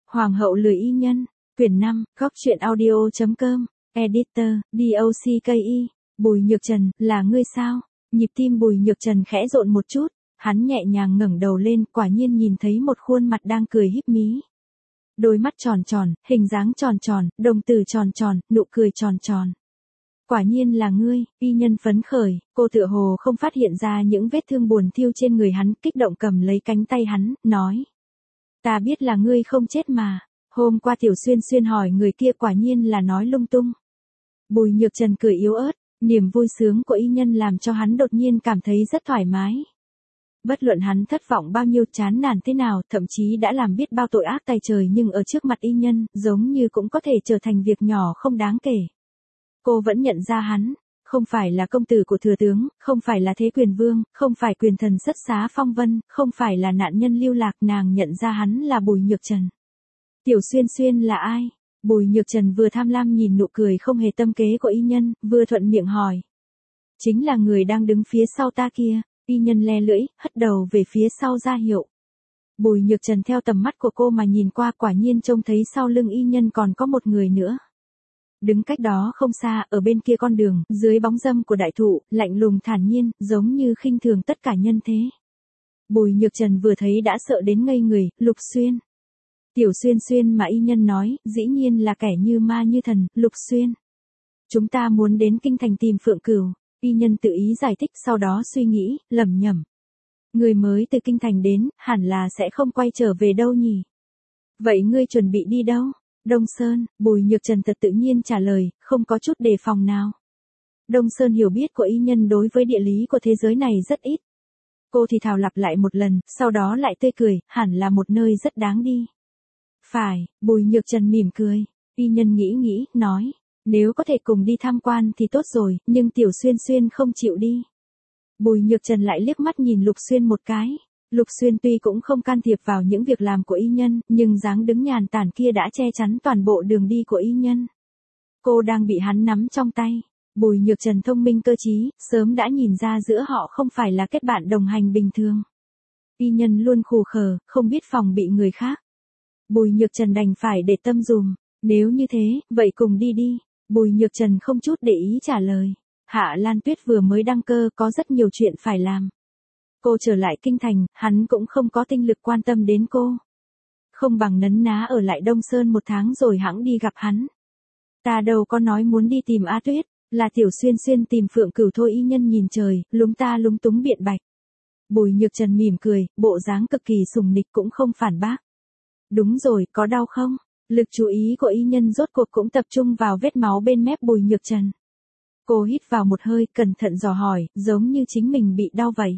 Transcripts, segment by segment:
Hoàng hậu lười y nhân, quyển 5, góc truyện audio.com, editor, DOCKI, Bùi Nhược Trần, là ngươi sao? Nhịp tim Bùi Nhược Trần khẽ rộn một chút, hắn nhẹ nhàng ngẩng đầu lên, quả nhiên nhìn thấy một khuôn mặt đang cười híp mí. Đôi mắt tròn tròn, hình dáng tròn tròn, đồng tử tròn tròn, nụ cười tròn tròn. Quả nhiên là ngươi, y nhân phấn khởi, cô tựa hồ không phát hiện ra những vết thương buồn thiêu trên người hắn, kích động cầm lấy cánh tay hắn, nói. Ta biết là ngươi không chết mà, hôm qua Tiểu Xuyên Xuyên hỏi người kia quả nhiên là nói lung tung. Bùi Nhược Trần cười yếu ớt, niềm vui sướng của y nhân làm cho hắn đột nhiên cảm thấy rất thoải mái. Bất luận hắn thất vọng bao nhiêu, chán nản thế nào, thậm chí đã làm biết bao tội ác tày trời, nhưng ở trước mặt y nhân, giống như cũng có thể trở thành việc nhỏ không đáng kể. Cô vẫn nhận ra hắn, không phải là công tử của thừa tướng, không phải là thế quyền vương, không phải quyền thần sất xá phong vân, không phải là nạn nhân lưu lạc, nàng nhận ra hắn là Bùi Nhược Trần. Tiểu Xuyên Xuyên là ai? Bùi Nhược Trần vừa tham lam nhìn nụ cười không hề tâm kế của y nhân, vừa thuận miệng hỏi. Chính là người đang đứng phía sau ta kia. Y nhân le lưỡi, hất đầu về phía sau ra hiệu. Bùi Nhược Trần theo tầm mắt của cô mà nhìn qua, quả nhiên trông thấy sau lưng y nhân còn có một người nữa. Đứng cách đó không xa, ở bên kia con đường, dưới bóng râm của đại thụ, lạnh lùng thản nhiên, giống như khinh thường tất cả nhân thế. Bùi Nhược Trần vừa thấy đã sợ đến ngây người, Lục Xuyên. Tiểu Xuyên Xuyên mà y nhân nói, dĩ nhiên là kẻ như ma như thần, Lục Xuyên. Chúng ta muốn đến kinh thành tìm Phượng Cửu. Y nhân tự ý giải thích, sau đó suy nghĩ, lẩm nhẩm. Người mới từ kinh thành đến, hẳn là sẽ không quay trở về đâu nhỉ? Vậy ngươi chuẩn bị đi đâu? Đông Sơn, Bùi Nhược Trần thật tự nhiên trả lời, không có chút đề phòng nào. Đông Sơn hiểu biết của y nhân đối với địa lý của thế giới này rất ít. Cô thì thào lặp lại một lần, sau đó lại tươi cười, hẳn là một nơi rất đáng đi. Phải, Bùi Nhược Trần mỉm cười. Y nhân nghĩ, nói. Nếu có thể cùng đi tham quan thì tốt rồi, nhưng Tiểu Xuyên Xuyên không chịu đi. Bùi Nhược Trần lại liếc mắt nhìn Lục Xuyên một cái. Lục Xuyên tuy cũng không can thiệp vào những việc làm của y nhân, nhưng dáng đứng nhàn tản kia đã che chắn toàn bộ đường đi của y nhân. Cô đang bị hắn nắm trong tay. Bùi Nhược Trần thông minh cơ trí, sớm đã nhìn ra giữa họ không phải là kết bạn đồng hành bình thường. Y nhân luôn khù khờ, không biết phòng bị người khác. Bùi Nhược Trần đành phải để tâm dùm. Nếu như thế, vậy cùng đi đi. Bùi Nhược Trần không chút để ý trả lời. Hạ Lan Tuyết vừa mới đăng cơ, có rất nhiều chuyện phải làm. Cô trở lại kinh thành, hắn cũng không có tinh lực quan tâm đến cô. Không bằng nấn ná ở lại Đông Sơn một tháng rồi hẵng đi gặp hắn. Ta đâu có nói muốn đi tìm A Tuyết, là Tiểu Xuyên Xuyên tìm Phượng Cửu thôi, y nhân nhìn trời, lúng ta lúng túng biện bạch. Bùi Nhược Trần mỉm cười, bộ dáng cực kỳ sùng nịch cũng không phản bác. Đúng rồi, có đau không? Lực chú ý của y nhân rốt cuộc cũng tập trung vào vết máu bên mép Bùi Nhược Trần. Cô hít vào một hơi, cẩn thận dò hỏi, giống như chính mình bị đau vậy.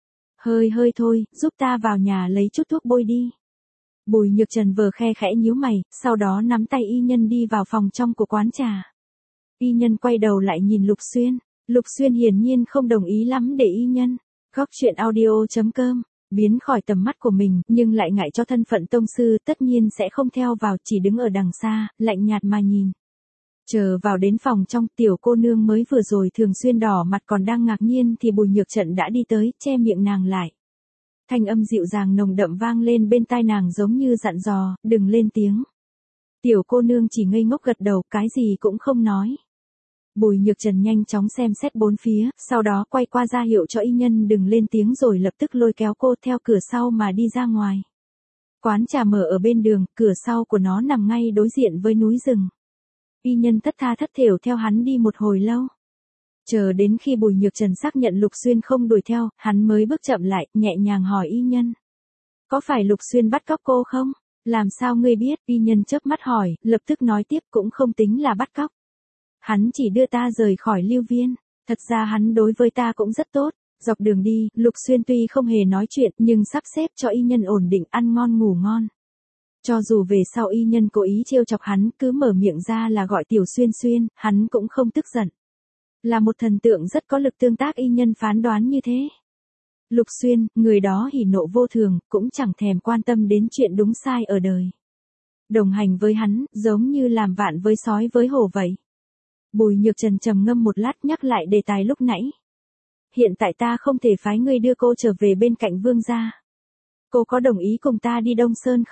Hơi thôi, giúp ta vào nhà lấy chút thuốc bôi đi. Bùi Nhược Trần vừa khe khẽ nhíu mày, sau đó nắm tay y nhân đi vào phòng trong của quán trà. Y nhân quay đầu lại nhìn Lục Xuyên. Lục Xuyên hiển nhiên không đồng ý lắm để y nhân. Góc truyện audio.com biến khỏi tầm mắt của mình, nhưng lại ngại cho thân phận tông sư, tất nhiên sẽ không theo vào, chỉ đứng ở đằng xa, lạnh nhạt mà nhìn. Chờ vào đến phòng trong, tiểu cô nương mới vừa rồi thường xuyên đỏ mặt còn đang ngạc nhiên thì Bùi Nhược Trần đã đi tới, che miệng nàng lại. Thanh âm dịu dàng nồng đậm vang lên bên tai nàng giống như dặn dò, đừng lên tiếng. Tiểu cô nương chỉ ngây ngốc gật đầu, cái gì cũng không nói. Bùi Nhược Trần nhanh chóng xem xét bốn phía, sau đó quay qua ra hiệu cho y nhân đừng lên tiếng rồi lập tức lôi kéo cô theo cửa sau mà đi ra ngoài. Quán trà mở ở bên đường, cửa sau của nó nằm ngay đối diện với núi rừng. Y nhân thất tha thất thểu theo hắn đi một hồi lâu. Chờ đến khi Bùi Nhược Trần xác nhận Lục Xuyên không đuổi theo, hắn mới bước chậm lại, nhẹ nhàng hỏi y nhân. Có phải Lục Xuyên bắt cóc cô không? Làm sao ngươi biết? Y nhân chớp mắt hỏi, lập tức nói tiếp, cũng không tính là bắt cóc. Hắn chỉ đưa ta rời khỏi Lưu Viên. Thật ra hắn đối với ta cũng rất tốt. Dọc đường đi, Lục Xuyên tuy không hề nói chuyện, nhưng sắp xếp cho y nhân ổn định ăn ngon ngủ ngon. Cho dù về sau y nhân cố ý trêu chọc hắn, cứ mở miệng ra là gọi Tiểu Xuyên Xuyên, hắn cũng không tức giận. Là một thần tượng rất có lực tương tác, y nhân phán đoán như thế. Lục Xuyên, người đó hỉ nộ vô thường, cũng chẳng thèm quan tâm đến chuyện đúng sai ở đời. Đồng hành với hắn, giống như làm vạn với sói với hổ vậy. Bùi Nhược Trần trầm ngâm một lát, nhắc lại đề tài lúc nãy. Hiện tại ta không thể phái ngươi đưa cô trở về bên cạnh vương gia. Cô có đồng ý cùng ta đi Đông Sơn không?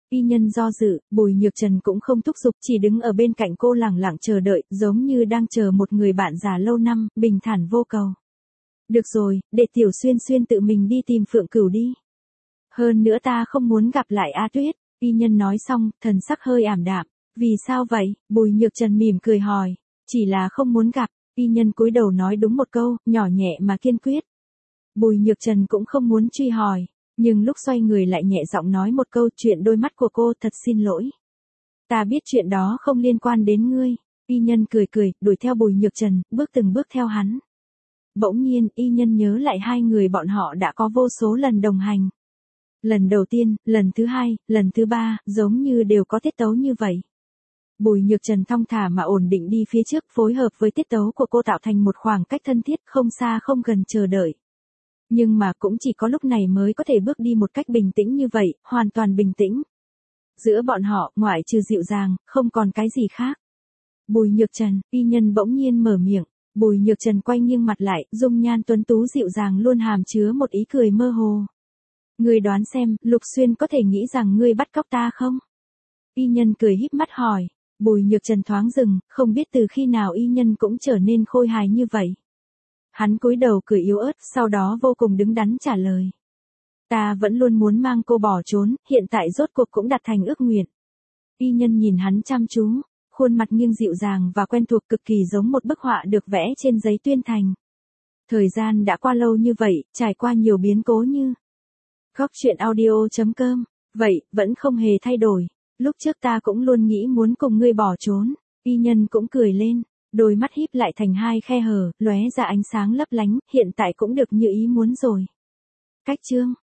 Y nhân do dự, Bùi Nhược Trần cũng không thúc giục, chỉ đứng ở bên cạnh cô lẳng lặng chờ đợi, giống như đang chờ một người bạn già lâu năm, bình thản vô cầu. Được rồi, để Tiểu Xuyên Xuyên tự mình đi tìm Phượng Cửu đi. Hơn nữa ta không muốn gặp lại A Tuyết. Y nhân nói xong, thần sắc hơi ảm đạm. Vì sao vậy? Bùi Nhược Trần mỉm cười hỏi. Chỉ là không muốn gặp. Y nhân cúi đầu nói đúng một câu, nhỏ nhẹ mà kiên quyết. Bùi Nhược Trần cũng không muốn truy hỏi. Nhưng lúc xoay người lại nhẹ giọng nói một câu, chuyện đôi mắt của cô, thật xin lỗi. Ta biết chuyện đó không liên quan đến ngươi. Y nhân cười cười, đuổi theo Bùi Nhược Trần, bước từng bước theo hắn. Bỗng nhiên, y nhân nhớ lại hai người bọn họ đã có vô số lần đồng hành. Lần đầu tiên, lần thứ hai, lần thứ ba, giống như đều có tiết tấu như vậy. Bùi Nhược Trần thong thả mà ổn định đi phía trước, phối hợp với tiết tấu của cô tạo thành một khoảng cách thân thiết, không xa không gần chờ đợi. Nhưng mà cũng chỉ có lúc này mới có thể bước đi một cách bình tĩnh như vậy, hoàn toàn bình tĩnh. Giữa bọn họ, ngoại trừ dịu dàng, không còn cái gì khác. Bùi Nhược Trần, y nhân bỗng nhiên mở miệng. Bùi Nhược Trần quay nghiêng mặt lại, dung nhan tuấn tú dịu dàng luôn hàm chứa một ý cười mơ hồ. Ngươi đoán xem, Lục Xuyên có thể nghĩ rằng ngươi bắt cóc ta không? Y nhân cười híp mắt hỏi. Bùi Nhược Trần thoáng dừng, không biết từ khi nào y nhân cũng trở nên khôi hài như vậy. Hắn cúi đầu cười yếu ớt, sau đó vô cùng đứng đắn trả lời. Ta vẫn luôn muốn mang cô bỏ trốn, hiện tại rốt cuộc cũng đạt thành ước nguyện. Y nhân nhìn hắn chăm chú, khuôn mặt nghiêng dịu dàng và quen thuộc cực kỳ giống một bức họa được vẽ trên giấy tuyên thành. Thời gian đã qua lâu như vậy, trải qua nhiều biến cố như Góc truyện audio.com, vậy, vẫn không hề thay đổi. Lúc trước ta cũng luôn nghĩ muốn cùng ngươi bỏ trốn. Y nhân cũng cười lên, đôi mắt híp lại thành hai khe hở, lóe ra ánh sáng lấp lánh, hiện tại cũng được như ý muốn rồi. Cách chương